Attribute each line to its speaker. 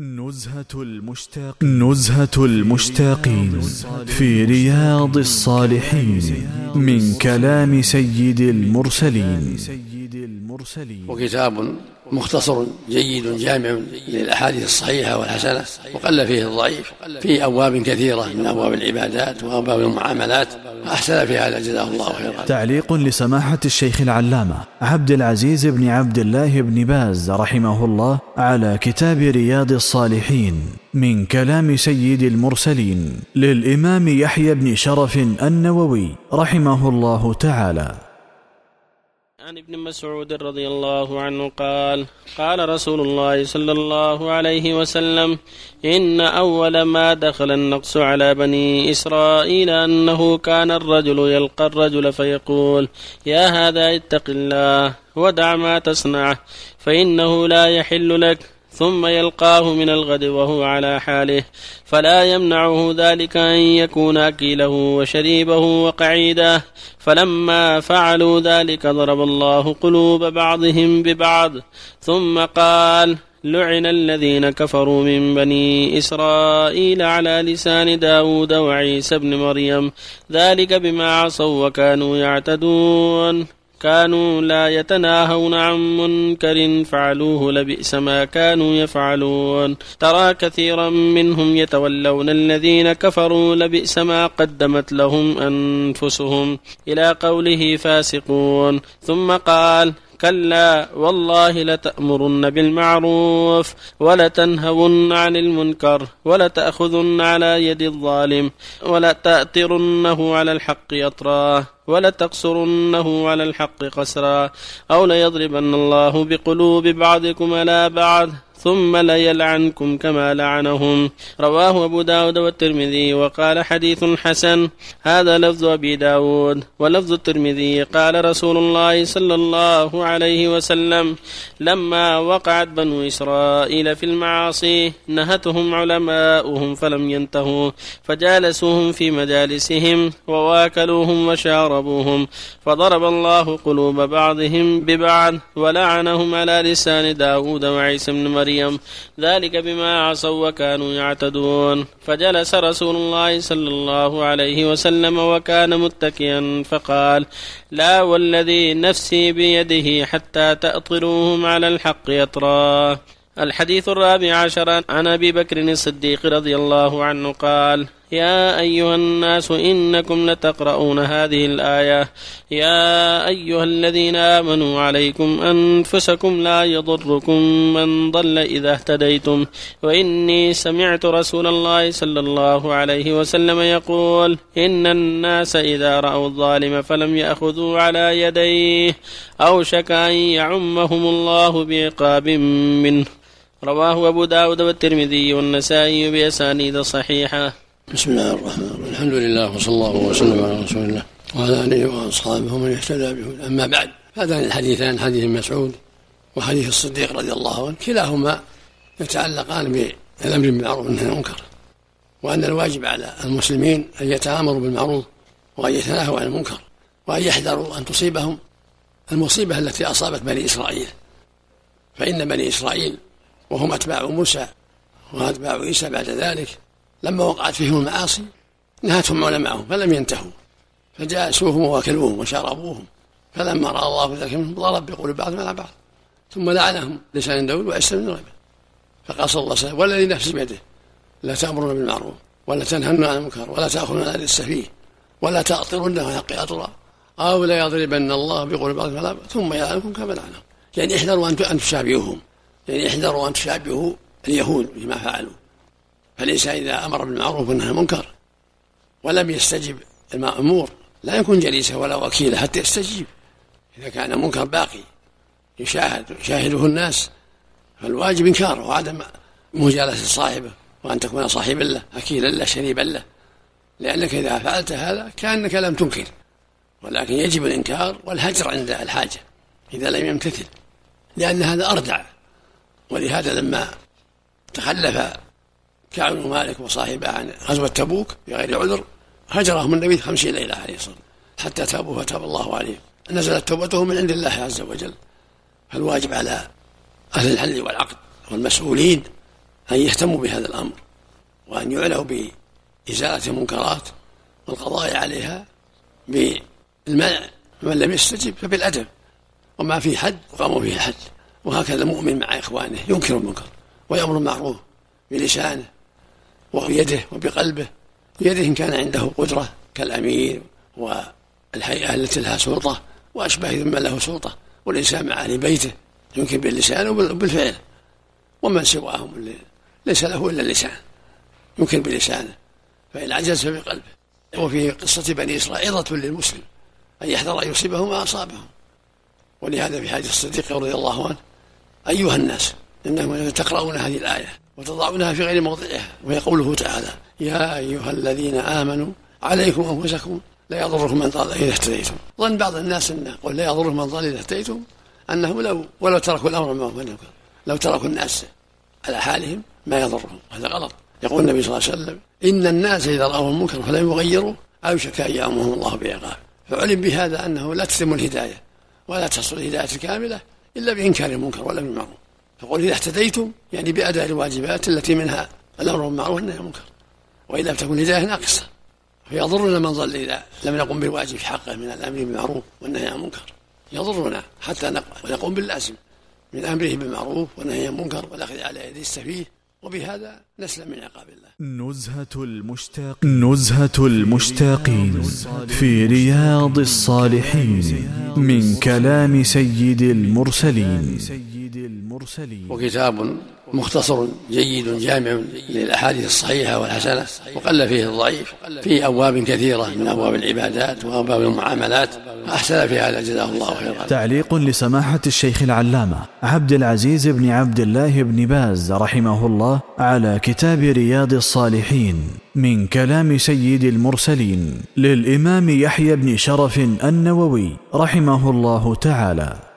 Speaker 1: نزهة المشتاقين في رياض الصالحين من كلام سيد المرسلين.
Speaker 2: وكتاب مختصر جيد جامع للأحاديث الصحيحة والحسنة، وقل فيه الضعيف، في أبواب كثيرة من أبواب العبادات وأبواب المعاملات، أحسن في هذا جزاه الله خيرا.
Speaker 1: تعليق لسماحة الشيخ العلامة عبد العزيز بن عبد الله بن باز رحمه الله على كتاب رياض الصالحين من كلام سيد المرسلين للإمام يحيى بن شرف النووي رحمه الله تعالى.
Speaker 3: عن ابن مسعود رضي الله عنه قال: قال رسول الله صلى الله عليه وسلم: إن أول ما دخل النقص على بني إسرائيل أنه كان الرجل يلقى الرجل فيقول: يا هذا اتق الله ودع ما تصنع فإنه لا يحل لك، ثم يلقاه من الغد وهو على حاله، فلا يمنعه ذلك أن يكون أكيله وشريبه وقعيده. فلما فعلوا ذلك ضرب الله قلوب بعضهم ببعض، ثم قال: لعن الذين كفروا من بني إسرائيل على لسان داود وعيسى بن مريم، ذلك بما عصوا وكانوا يعتدون، كانوا لا يتناهون عن منكر فعلوه لبئس ما كانوا يفعلون. ترى كثيرا منهم يتولون الذين كفروا لبئس ما قدمت لهم أنفسهم، إلى قوله فاسقون. ثم قال: كلا والله لتأمرن بالمعروف ولتنهون عن المنكر ولتأخذن على يد الظالم ولتأترنه على الحق أطراه ولتقصرنه على الحق قسرا، أو ليضربن الله بقلوب بعضكم على بعض ثم ليلعنكم كما لعنهم. رواه أبو داود والترمذي وقال: حديث حسن. هذا لفظ أبي داود. ولفظ الترمذي: قال رسول الله صلى الله عليه وسلم: لما وقعت بنو إسرائيل في المعاصي نهتهم علماؤهم فلم ينتهوا، فجالسوهم في مجالسهم وواكلوهم وشاربوهم، فضرب الله قلوب بعضهم ببعض ولعنهم على لسان داود وعيسى بن مريم، ذلك بما عصوا وكانوا يعتدون. فجلس رسول الله صلى الله عليه وسلم وكان متكئا فقال: لا والذي نفسي بيده حتى تأطروهم على الحق أطراه. الحديث 14 عن أبي بكر الصديق رضي الله عنه قال: يا أيها الناس إنكم لتقرؤون هذه الآية: يا أيها الذين آمنوا عليكم أنفسكم لا يضركم من ضل إذا اهتديتم، وإني سمعت رسول الله صلى الله عليه وسلم يقول: إن الناس إذا رأوا الظالم فلم يأخذوا على يديه أوشك أن يعمهم الله بعقاب منه. رواه أبو داود والترمذي والنسائي بأسانيد صحيحة.
Speaker 2: بسم الله الرحمن الرحيم، الحمد لله وصلى الله وسلم على رسول الله وعلى آله وأصحابه ومن اهتدى به. أما بعد، هذان الحديثان، حديث مسعود وحديث الصديق رضي الله عنه، كلاهما يتعلقان بالأمر بالمعروف والنهي عن المنكر، وأن الواجب على المسلمين أن يتآمروا بالمعروف وأن يتناهوا عن المنكر، وأن يحذروا أن تصيبهم المصيبة التي أصابت بني إسرائيل. فإن بني إسرائيل وهم أتباع موسى وأتباع عيسى بعد ذلك لما وقعت فيهم المعاصي نهتهم علماءهم فلم ينتهوا، فجاسوهم وواكلوهم وشاربوهم، فلما رأى الله ذلك منهم ضرب بقلوب بعضهم على بعض، ثم لعنهم لسان داود وعيسى بن مريم. فقال صلى الله عليه وسلم: والذي نفسي بيده لا تأمرون بالمعروف ولا تنهون عن المنكر ولا تأخذون على السفيه ولا تأطرونه حق أطرا، أو لا يضربن الله بقلوب بعضكم على بعض ثم يلعنكم كما لعنهم. يعني احذروا أن تشابهوهم، يعني احذروا أن تشابهوا اليهود بما فعلوا. فالإنسان إذا أمر بالمعروف ونهى عن المنكر ولم يستجب المأمور لا يكون جليسا ولا وكيلا حتى يستجيب. إذا كان المنكر باقي يشاهده الناس فالواجب إنكاره وعدم مجالسة صاحبه، وأن تكون صاحبا له أكيلا له شريبا له، لأنك إذا فعلت هذا كأنك لم تنكر، ولكن يجب الإنكار والهجر عند الحاجة إذا لم يمتثل، لأن هذا أردع. ولهذا لما تخلف كعب بن مالك وصاحبه عن غزوة تبوك بغير عذر هجرهم النبي 50 ليلة عليه الصلاة والسلام حتى تابوا فتاب الله عليهم، نزلت توبتهم من عند الله عز وجل. فالواجب على أهل الحل والعقد والمسؤولين أن يهتموا بهذا الأمر، وأن يعنوا بإزالة المنكرات والقضاء عليها بالمنع، ومن لم يستجب فبالأدب، وما في حد وقاموا فيه الحد. وهكذا المؤمن مع إخوانه ينكر المنكر ويأمر المعروف بلسانه وبيده وبقلبه. بيده إن كان عنده قدرة كالأمير والهيئة التي لها سلطة وأشبه من له سلطة، والإنسان مع أهل بيته يمكن باللسان وبالفعل. ومن سواهم ليس له إلا اللسان يمكن بلسانه، فإن عجز فبقلبه. وفي قصة بني إسرائيل عظة للمسلم أن يحذر أن يصيبهم ما أصابهم. ولهذا في حديث الصديق رضي الله عنه: أيها الناس إنكم تقرؤون هذه الآية وتضعونها في غير موضعها، وهي قوله تعالى: يا أيها الذين آمنوا عليكم أنفسكم لا يضركم من ضل إذا اهتديتم. ظن بعض الناس أن قل لا يضركم من ضل إذا اهتديتم أنهم ولو تركوا الأمر ما هو، لو تركوا الناس على حالهم ما يضرهم. هذا غلط. يقول النبي صلى الله عليه وسلم: إن الناس إذا رأوا المنكر فلم يغيروا أوشك أن يأمرهم الله بعقاب. فعلم بهذا أنه لا تتم الهداية ولا تحصل الهداية الكاملة إلا بإنكار المنكر ولا بالمعروف. فقل إذا اهتديتم يعني بأداء الواجبات التي منها الأمر بالمعروف والنهي عن المنكر، وإلا تكون الهداية ناقصة. فيضرنا من ضل إذا لم نقم بالواجب في حقه من الأمر بالمعروف والنهي عن المنكر، يضرنا حتى نقوم باللازم من أمره بالمعروف والنهي عن المنكر والأخذ على يد السفيه، وبهذا نسلم من عقاب الله.
Speaker 1: نزهة المشتاقين في رياض الصالحين من كلام سيد المرسلين.
Speaker 2: وكتاب مختصر جيد جامع للأحاديث الصحيحة والحسنة، وقل فيه الضعيف، في أبواب كثيرة من أبواب العبادات وأبواب المعاملات، أحسن في هذا جزاه الله خيرا.
Speaker 1: تعليق لسماحة الشيخ العلامة عبد العزيز بن عبد الله بن باز رحمه الله على كتاب رياض الصالحين من كلام سيد المرسلين للإمام يحيى بن شرف النووي رحمه الله تعالى.